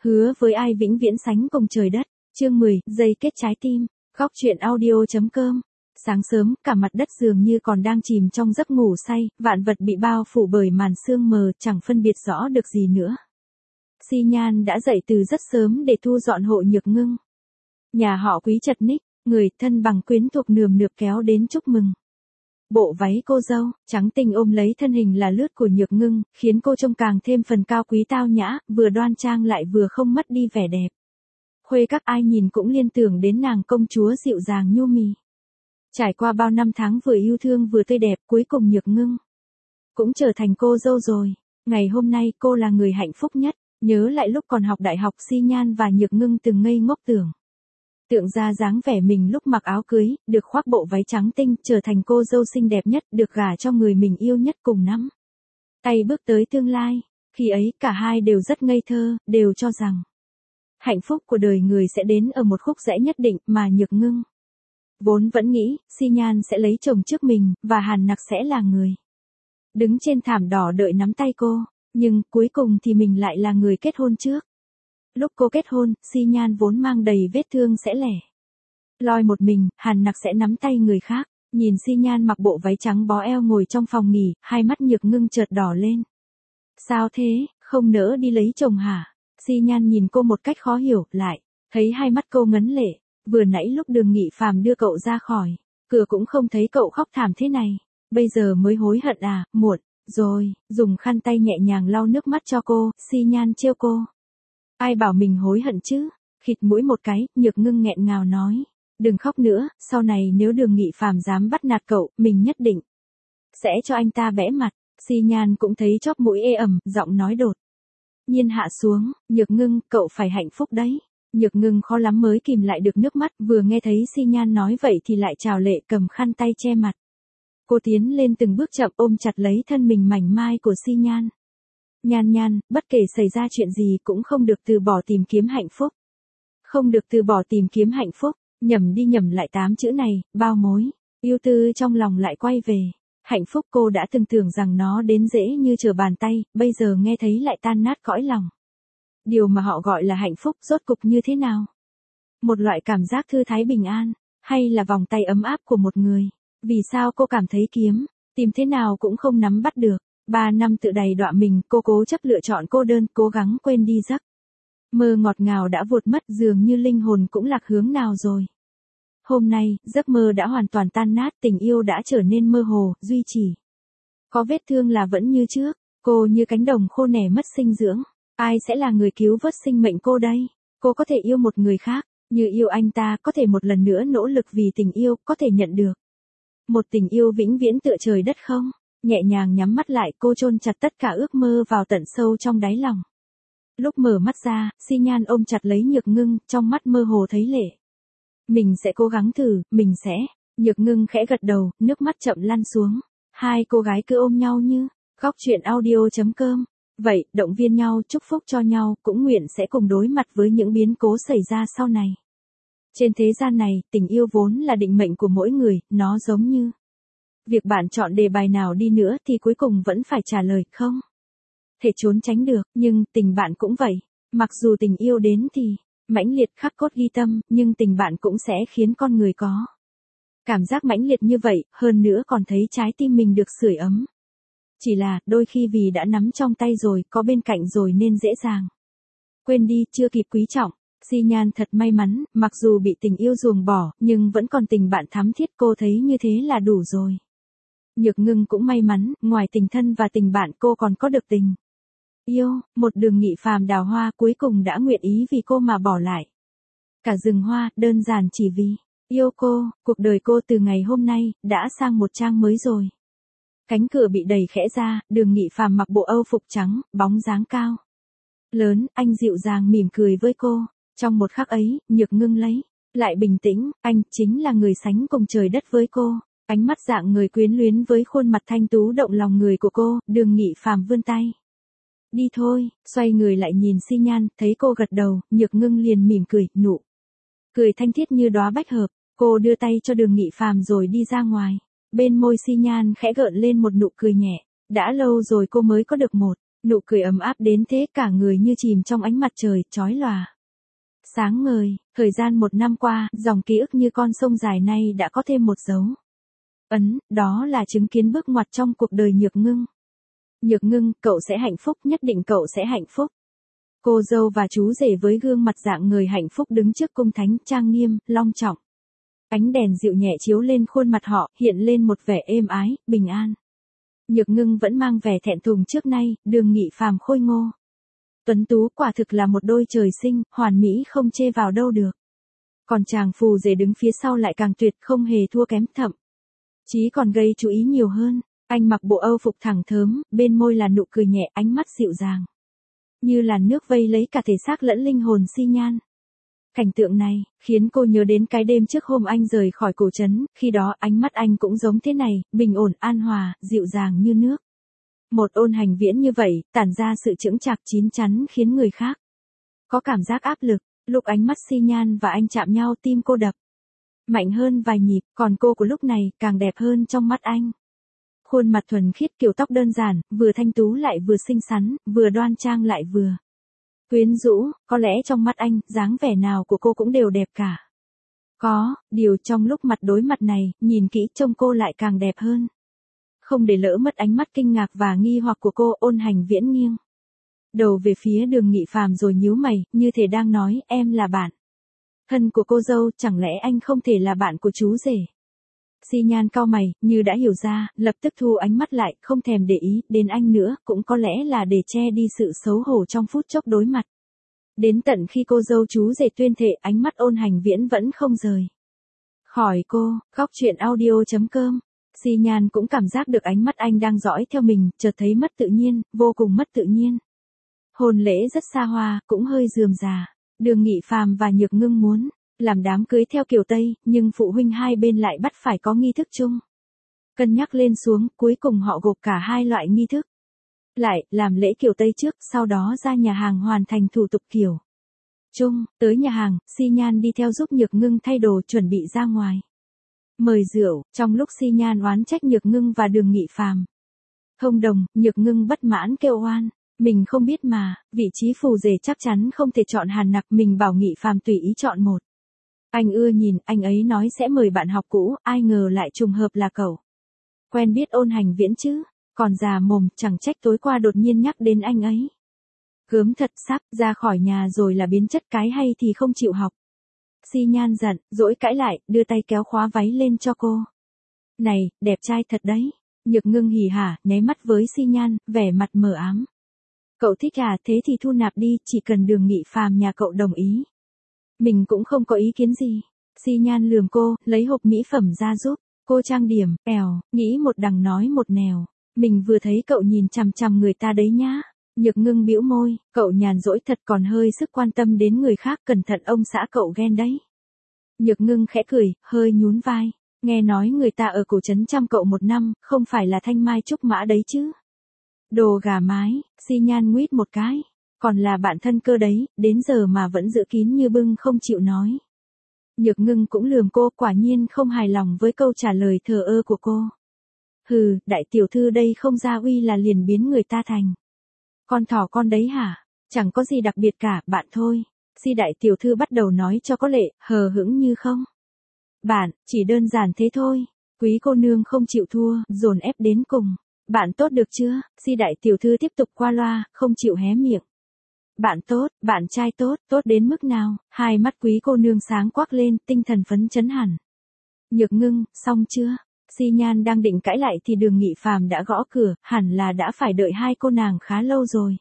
Hứa với ai vĩnh viễn sánh cùng trời đất. Chương 10, dây kết trái tim. Góc chuyện audio.com. Sáng sớm, cả mặt đất dường như còn đang chìm trong giấc ngủ say, vạn vật bị bao phủ bởi màn sương mờ, chẳng phân biệt rõ được gì nữa. Xi Nhan đã dậy từ rất sớm để thu dọn hộ Nhược Ngưng. Nhà họ Quý chật ních, người thân bằng quyến thuộc nườm nượp kéo đến chúc mừng. Bộ váy cô dâu, trắng tinh ôm lấy thân hình là lướt của Nhược Ngưng, khiến cô trông càng thêm phần cao quý tao nhã, vừa đoan trang lại vừa không mất đi vẻ đẹp. Khuê các ai nhìn cũng liên tưởng đến nàng công chúa dịu dàng nhu mì. Trải qua bao năm tháng vừa yêu thương vừa tươi đẹp, cuối cùng Nhược Ngưng cũng trở thành cô dâu rồi. Ngày hôm nay cô là người hạnh phúc nhất. Nhớ lại lúc còn học đại học, Xi Nhan và Nhược Ngưng từng ngây ngốc tượng ra dáng vẻ mình lúc mặc áo cưới, được khoác bộ váy trắng tinh, trở thành cô dâu xinh đẹp nhất, được gả cho người mình yêu nhất, cùng nắm tay bước tới tương lai. Khi ấy cả hai đều rất ngây thơ, đều cho rằng hạnh phúc của đời người sẽ đến ở một khúc rẽ nhất định, mà Nhược Ngưng vốn vẫn nghĩ Xi Nhan sẽ lấy chồng trước mình, và Hàn Nặc sẽ là người đứng trên thảm đỏ đợi nắm tay cô. Nhưng cuối cùng thì mình lại là người kết hôn trước. Lúc cô kết hôn, Xi Nhan vốn mang đầy vết thương sẽ lẻ loi một mình, Hàn Nặc sẽ nắm tay người khác. Nhìn Xi Nhan mặc bộ váy trắng bó eo ngồi trong phòng nghỉ, hai mắt Nhược Ngưng chợt đỏ lên. Sao thế, không nỡ đi lấy chồng hả? Xi Nhan nhìn cô một cách khó hiểu, lại thấy hai mắt cô ngấn lệ. Vừa nãy lúc Đường Nghị Phàm đưa cậu ra khỏi cửa cũng không thấy cậu khóc thảm thế này. Bây giờ mới hối hận à? Muộn rồi. Dùng khăn tay nhẹ nhàng lau nước mắt cho cô, Xi Nhan trêu cô. Ai bảo mình hối hận chứ? Khịt mũi một cái, Nhược Ngưng nghẹn ngào nói. Đừng khóc nữa, sau này nếu Đường Nghị Phàm dám bắt nạt cậu, mình nhất định sẽ cho anh ta bẽ mặt. Xi Nhan cũng thấy chóp mũi ê ẩm, giọng nói đột nhiên hạ xuống. Nhược Ngưng, cậu phải hạnh phúc đấy. Nhược Ngưng khó lắm mới kìm lại được nước mắt, vừa nghe thấy Xi Nhan nói vậy thì lại trào lệ, cầm khăn tay che mặt. Cô tiến lên từng bước chậm, ôm chặt lấy thân mình mảnh mai của Xi Nhan. Nhan Nhan, bất kể xảy ra chuyện gì cũng không được từ bỏ tìm kiếm hạnh phúc. Không được từ bỏ tìm kiếm hạnh phúc. Nhẩm đi nhẩm lại 8 chữ này, bao mối yêu tư trong lòng lại quay về. Hạnh phúc cô đã từng tưởng rằng nó đến dễ như trở bàn tay, bây giờ nghe thấy lại tan nát cõi lòng. Điều mà họ gọi là hạnh phúc rốt cục như thế nào? Một loại cảm giác thư thái bình an, hay là vòng tay ấm áp của một người? Vì sao cô cảm thấy tìm thế nào cũng không nắm bắt được? 3 năm tự đầy đọa mình, cô cố chấp lựa chọn cô đơn, cố gắng quên đi giấc mơ ngọt ngào đã vụt mất, dường như linh hồn cũng lạc hướng nào rồi. Hôm nay, giấc mơ đã hoàn toàn tan nát, tình yêu đã trở nên mơ hồ, duy chỉ có vết thương là vẫn như trước. Cô như cánh đồng khô nẻ mất sinh dưỡng. Ai sẽ là người cứu vớt sinh mệnh cô đây? Cô có thể yêu một người khác, như yêu anh ta, có thể một lần nữa nỗ lực vì tình yêu, có thể nhận được một tình yêu vĩnh viễn tựa trời đất không? Nhẹ nhàng nhắm mắt lại, cô chôn chặt tất cả ước mơ vào tận sâu trong đáy lòng. Lúc mở mắt ra, Xi Nhan ôm chặt lấy Nhược Ngưng, trong mắt mơ hồ thấy lệ. Mình sẽ cố gắng thử, mình sẽ. Nhược Ngưng khẽ gật đầu, nước mắt chậm lăn xuống. Hai cô gái cứ ôm nhau như góc chuyện audio.com. Vậy, động viên nhau, chúc phúc cho nhau, cũng nguyện sẽ cùng đối mặt với những biến cố xảy ra sau này. Trên thế gian này, tình yêu vốn là định mệnh của mỗi người, nó giống như việc bạn chọn đề bài nào đi nữa thì cuối cùng vẫn phải trả lời không thể trốn tránh được, nhưng tình bạn cũng vậy. Mặc dù tình yêu đến thì mãnh liệt khắc cốt ghi tâm, nhưng tình bạn cũng sẽ khiến con người có cảm giác mãnh liệt như vậy, hơn nữa còn thấy trái tim mình được sưởi ấm. Chỉ là, đôi khi vì đã nắm trong tay rồi, có bên cạnh rồi nên dễ dàng quên đi, chưa kịp quý trọng. Xi Nhan thật may mắn, mặc dù bị tình yêu ruồng bỏ, nhưng vẫn còn tình bạn thắm thiết, cô thấy như thế là đủ rồi. Nhược Ngưng cũng may mắn, ngoài tình thân và tình bạn cô còn có được tình yêu. Một Đường Nghị Phàm đào hoa cuối cùng đã nguyện ý vì cô mà bỏ lại cả rừng hoa, đơn giản chỉ vì yêu cô. Cuộc đời cô từ ngày hôm nay đã sang một trang mới rồi. Cánh cửa bị đẩy khẽ ra, Đường Nghị Phàm mặc bộ âu phục trắng, bóng dáng cao lớn, anh dịu dàng mỉm cười với cô. Trong một khắc ấy, Nhược Ngưng lấy lại bình tĩnh, anh chính là người sánh cùng trời đất với cô. Ánh mắt dạng người quyến luyến với khuôn mặt thanh tú động lòng người của cô. Đường Nghị Phàm vươn tay. Đi thôi. Xoay người lại nhìn Xi Nhan, thấy cô gật đầu, Nhược Ngưng liền mỉm cười, nụ cười thanh thiết như đóa bách hợp. Cô đưa tay cho Đường Nghị Phàm rồi đi ra ngoài. Bên môi Xi Nhan khẽ gợn lên một nụ cười nhẹ. Đã lâu rồi cô mới có được một Nụ cười ấm áp đến thế, cả người như chìm trong ánh mặt trời chói lòa. Sáng ngời, thời gian 1 năm qua, dòng ký ức như con sông dài nay đã có thêm một dấu ấn, đó là chứng kiến bước ngoặt trong cuộc đời Nhược Ngưng. Nhược Ngưng, cậu sẽ hạnh phúc, nhất định cậu sẽ hạnh phúc. Cô dâu và chú rể với gương mặt dạng người hạnh phúc đứng trước cung thánh, trang nghiêm, long trọng. Ánh đèn dịu nhẹ chiếu lên khuôn mặt họ, hiện lên một vẻ êm ái, bình an. Nhược Ngưng vẫn mang vẻ thẹn thùng trước nay, Đường Nghị Phàm khôi ngô. Tuấn tú, quả thực là một đôi trời sinh, hoàn mỹ không chê vào đâu được. Còn chàng phù rể đứng phía sau lại càng tuyệt, không hề thua kém, thậm chí còn gây chú ý nhiều hơn. Anh mặc bộ âu phục thẳng thớm, bên môi là nụ cười nhẹ, ánh mắt dịu dàng. Như làn nước vây lấy cả thể xác lẫn linh hồn Xi Nhan. Cảnh tượng này, khiến cô nhớ đến cái đêm trước hôm anh rời khỏi cổ trấn, khi đó ánh mắt anh cũng giống thế này, bình ổn, an hòa, dịu dàng như nước. Một Ôn Hành Viễn như vậy, tản ra sự chững chạc chín chắn khiến người khác có cảm giác áp lực. Lúc ánh mắt Xi Nhan và anh chạm nhau, tim cô đập mạnh hơn vài nhịp, còn cô của lúc này càng đẹp hơn trong mắt anh. Khuôn mặt thuần khiết, kiểu tóc đơn giản, vừa thanh tú lại vừa xinh xắn, vừa đoan trang lại vừa quyến rũ, có lẽ trong mắt anh, dáng vẻ nào của cô cũng đều đẹp cả. Có điều trong lúc mặt đối mặt này, nhìn kỹ trông cô lại càng đẹp hơn. Không để lỡ mất ánh mắt kinh ngạc và nghi hoặc của cô, Ôn Hành Viễn nghiêng đầu về phía Đường Nghị Phàm rồi nhíu mày, như thể đang nói, em là bạn thân của cô dâu, chẳng lẽ anh không thể là bạn của chú rể? Xi Nhan cau mày, như đã hiểu ra, lập tức thu ánh mắt lại, không thèm để ý đến anh nữa, cũng có lẽ là để che đi sự xấu hổ trong phút chốc đối mặt. Đến tận khi cô dâu chú rể tuyên thệ, ánh mắt Ôn Hành Viễn vẫn không rời khỏi cô. Góc truyện audio.com. Xi Nhan cũng cảm giác được ánh mắt anh đang dõi theo mình, chợt thấy mất tự nhiên, vô cùng mất tự nhiên. Hôn lễ rất xa hoa, cũng hơi rườm rà. Đường Nghị Phàm và Nhược Ngưng muốn làm đám cưới theo kiểu Tây, nhưng phụ huynh hai bên lại bắt phải có nghi thức chung. Cân nhắc lên xuống, cuối cùng họ gộp cả hai loại nghi thức lại, làm lễ kiểu Tây trước, sau đó ra nhà hàng hoàn thành thủ tục kiểu chung. Tới nhà hàng, Xi Nhan đi theo giúp Nhược Ngưng thay đồ, chuẩn bị ra ngoài mời rượu. Trong lúc Xi Nhan oán trách Nhược Ngưng và Đường Nghị Phàm thông đồng, Nhược Ngưng bất mãn kêu oan. Mình không biết mà, vị trí phù rể chắc chắn không thể chọn Hàn Nặc, mình bảo Nghị Phàm tùy ý chọn một. Anh ưa nhìn, anh ấy nói sẽ mời bạn học cũ, ai ngờ lại trùng hợp là cậu. Quen biết Ôn Hành Viễn chứ, còn già mồm, chẳng trách tối qua đột nhiên nhắc đến anh ấy. Gớm thật, sắp ra khỏi nhà rồi là biến chất, cái hay thì không chịu học. Xi Nhan giận, dỗi cãi lại, đưa tay kéo khóa váy lên cho cô. Này, đẹp trai thật đấy. Nhược Ngưng hỉ hả, nháy mắt với Xi Nhan, vẻ mặt mờ ám. Cậu thích à, thế thì thu nạp đi, chỉ cần Đường Nghị Phàm nhà cậu đồng ý. Mình cũng không có ý kiến gì. Xi Nhan lườm cô, lấy hộp mỹ phẩm ra giúp cô trang điểm, nghĩ một đằng nói một nẻo. Mình vừa thấy cậu nhìn chằm chằm người ta đấy nhá. Nhược Ngưng bĩu môi, cậu nhàn rỗi thật, còn hơi sức quan tâm đến người khác, cẩn thận ông xã cậu ghen đấy. Nhược Ngưng khẽ cười, hơi nhún vai. Nghe nói người ta ở cổ trấn chăm cậu 1 năm, không phải là Thanh Mai Trúc Mã đấy chứ. Đồ gà mái, Xi Nhan nguyết một cái. Còn là bạn thân cơ đấy, đến giờ mà vẫn giữ kín như bưng không chịu nói. Nhược Ngưng cũng lườm cô, quả nhiên không hài lòng với câu trả lời thờ ơ của cô. Hừ, đại tiểu thư đây không ra uy là liền biến người ta thành con thỏ con đấy hả? Chẳng có gì đặc biệt cả, bạn thôi. Si đại tiểu thư bắt đầu nói cho có lệ, hờ hững như không. Bạn, chỉ đơn giản thế thôi. Quý cô nương không chịu thua, dồn ép đến cùng. Bạn tốt được chưa? Si đại tiểu thư tiếp tục qua loa, không chịu hé miệng. Bạn tốt, bạn trai tốt, tốt đến mức nào? Hai mắt quý cô nương sáng quắc lên, tinh thần phấn chấn hẳn. Nhược Ngưng, xong chưa? Xi Nhan đang định cãi lại thì Đường Nghị Phàm đã gõ cửa, hẳn là đã phải đợi hai cô nàng khá lâu rồi.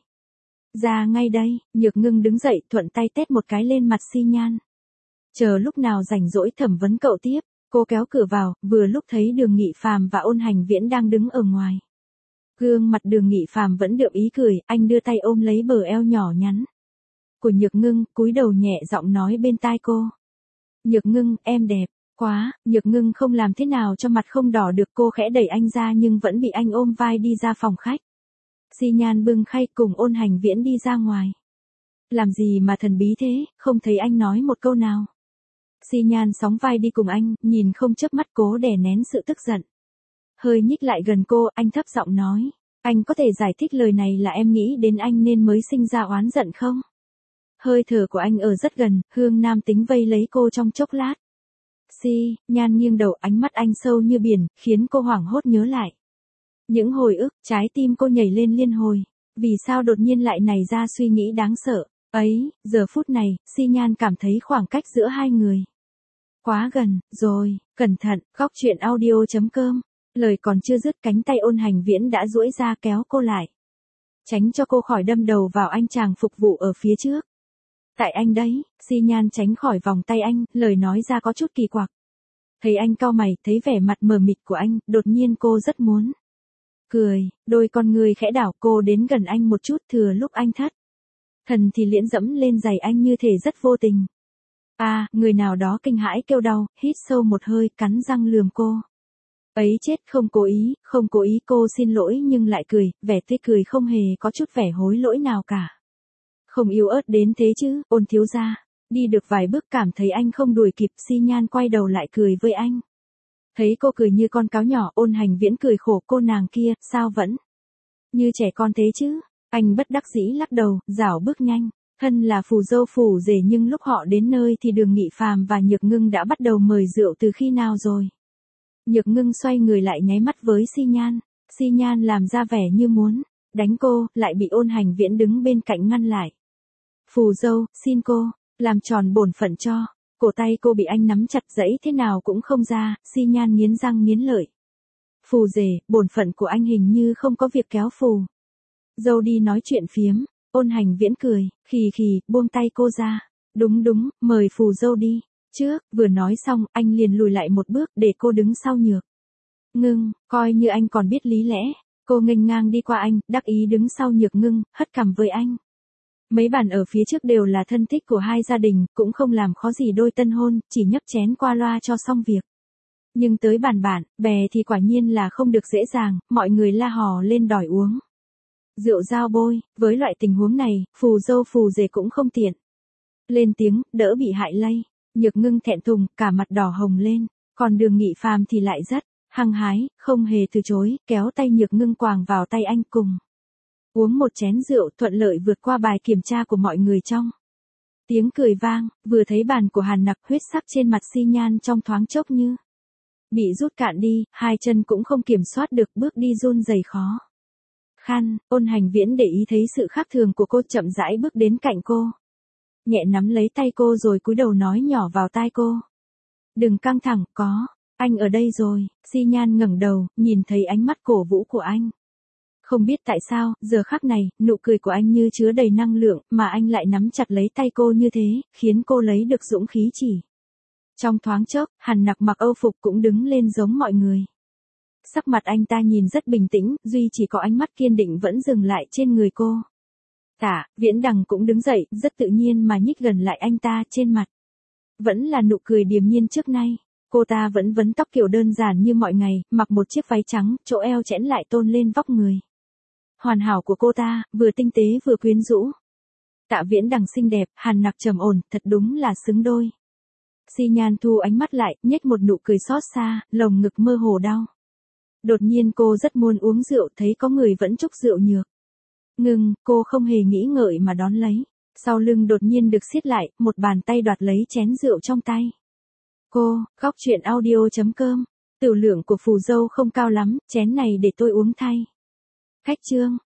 Ra ngay đây, Nhược Ngưng đứng dậy, thuận tay tét một cái lên mặt Xi Nhan. Chờ lúc nào rảnh rỗi thẩm vấn cậu tiếp. Cô kéo cửa vào, vừa lúc thấy Đường Nghị Phàm và Ôn Hành Viễn đang đứng ở ngoài. Gương mặt Đường Nghị Phàm vẫn đượm ý cười, anh đưa tay ôm lấy bờ eo nhỏ nhắn của Nhược Ngưng, cúi đầu nhẹ giọng nói bên tai cô. Nhược Ngưng, em đẹp quá. Nhược Ngưng không làm thế nào cho mặt không đỏ được, cô khẽ đẩy anh ra nhưng vẫn bị anh ôm vai đi ra phòng khách. Xi Nhan bưng khay cùng Ôn Hành Viễn đi ra ngoài. Làm gì mà thần bí thế, không thấy anh nói một câu nào. Xi Nhan sóng vai đi cùng anh, nhìn không chớp mắt, cố đè nén sự tức giận. Hơi nhích lại gần cô, anh thấp giọng nói. Anh có thể giải thích lời này là em nghĩ đến anh nên mới sinh ra oán giận không? Hơi thở của anh ở rất gần, Hương nam tính vây lấy cô trong chốc lát. Si, Nhan nghiêng đầu, ánh mắt anh sâu như biển, khiến cô hoảng hốt nhớ lại. Những hồi ức, trái tim cô nhảy lên liên hồi. Vì sao đột nhiên lại nảy ra suy nghĩ đáng sợ? Ấy, giờ phút này, Si Nhan cảm thấy khoảng cách giữa hai người quá gần, rồi, cẩn thận, góc truyện audio.com. Lời còn chưa dứt, cánh tay Ôn Hành Viễn đã duỗi ra kéo cô lại. Tránh cho cô khỏi đâm đầu vào anh chàng phục vụ ở phía trước. Tại anh đấy, Si Nhan tránh khỏi vòng tay anh, lời nói ra có chút kỳ quặc. Thấy anh cau mày, thấy vẻ mặt mờ mịt của anh, đột nhiên cô rất muốn cười, đôi con người khẽ đảo, cô đến gần anh một chút, thừa lúc anh thất thần thì liễn dẫm lên giày anh như thể rất vô tình. À, người nào đó kinh hãi kêu đau, hít sâu một hơi, cắn răng lườm cô. Ấy chết, không cố ý, cô xin lỗi nhưng lại cười, vẻ tươi cười không hề có chút vẻ hối lỗi nào cả. Không yếu ớt đến thế chứ, Ôn thiếu gia. Đi được vài bước cảm thấy anh không đuổi kịp, Si Nhan quay đầu lại cười với anh. Thấy cô cười như con cáo nhỏ, Ôn Hành Viễn cười khổ, cô nàng kia, sao vẫn như trẻ con thế chứ? Anh bất đắc dĩ lắc đầu, rảo bước nhanh. Thân là phù dâu phủ rể nhưng lúc họ đến nơi thì Đường Nghị Phàm và Nhược Ngưng đã bắt đầu mời rượu từ khi nào rồi? Nhược Ngưng xoay người lại nháy mắt với Si Nhan. Si Nhan làm ra vẻ như muốn đánh cô, lại bị Ôn Hành Viễn đứng bên cạnh ngăn lại. Phù dâu, xin cô, làm tròn bổn phận cho. Cổ tay cô bị anh nắm chặt giãy thế nào cũng không ra, Si Nhan nghiến răng nghiến lợi. Phù rể, bổn phận của anh hình như không có việc kéo phù dâu đi nói chuyện phiếm. Ôn Hành Viễn cười, khì khì, buông tay cô ra. Đúng, mời phù dâu đi. Trước, vừa nói xong, anh liền lùi lại một bước để cô đứng sau Nhược Ngưng, coi như anh còn biết lý lẽ. Cô nghênh ngang đi qua anh, đắc ý đứng sau Nhược Ngưng, hất cằm với anh. Mấy bàn ở phía trước đều là thân thích của hai gia đình, cũng không làm khó gì đôi tân hôn, chỉ nhấp chén qua loa cho xong việc. Nhưng tới bàn bạn, bè thì quả nhiên là không được dễ dàng, mọi người la hò lên đòi uống rượu giao bôi, với loại tình huống này, phù dâu phù rể cũng không tiện lên tiếng, đỡ bị hại lây. Nhược Ngưng thẹn thùng, cả mặt đỏ hồng lên, còn Đường Nghị Phàm thì lại rất hăng hái, không hề từ chối, kéo tay Nhược Ngưng quàng vào tay anh cùng uống một chén rượu, thuận lợi vượt qua bài kiểm tra của mọi người trong tiếng cười vang. Vừa thấy bàn của Hàn Nặc, huyết sắc trên mặt Si Nhan trong thoáng chốc như bị rút cạn đi, hai chân cũng không kiểm soát được, bước đi run rẩy khó khăn. Ôn Hành Viễn để ý thấy sự khác thường của cô, chậm rãi bước đến cạnh cô, nhẹ nắm lấy tay cô rồi cúi đầu nói nhỏ vào tai cô. Đừng căng thẳng, có anh ở đây rồi. Si Nhan ngẩng đầu, nhìn thấy ánh mắt cổ vũ của anh. Không biết tại sao, giờ khắc này, nụ cười của anh như chứa đầy năng lượng, mà anh lại nắm chặt lấy tay cô như thế, khiến cô lấy được dũng khí chỉ. Trong thoáng chốc, Hàn Nặc mặc Âu phục cũng đứng lên giống mọi người. Sắc mặt anh ta nhìn rất bình tĩnh, duy chỉ có ánh mắt kiên định vẫn dừng lại trên người cô. Viễn Đằng cũng đứng dậy, rất tự nhiên mà nhích gần lại anh ta, trên mặt vẫn là nụ cười điềm nhiên trước nay. Cô ta vẫn vấn tóc kiểu đơn giản như mọi ngày, mặc một chiếc váy trắng, chỗ eo chẽn lại tôn lên vóc người hoàn hảo của cô ta, vừa tinh tế vừa quyến rũ. Viễn Đằng xinh đẹp, Hàn Nặc trầm ổn, thật đúng là xứng đôi. Si Nhan thu ánh mắt lại, nhếch một nụ cười xót xa, lồng ngực mơ hồ đau. Đột nhiên cô rất muốn uống rượu, thấy có người vẫn trúc rượu Nhược Ngưng, cô không hề nghĩ ngợi mà đón lấy. Sau lưng đột nhiên được siết lại, một bàn tay đoạt lấy chén rượu trong tay cô. Góc truyện audio.com. Tửu lượng của phù dâu không cao lắm, chén này để tôi uống thay. Khách trương.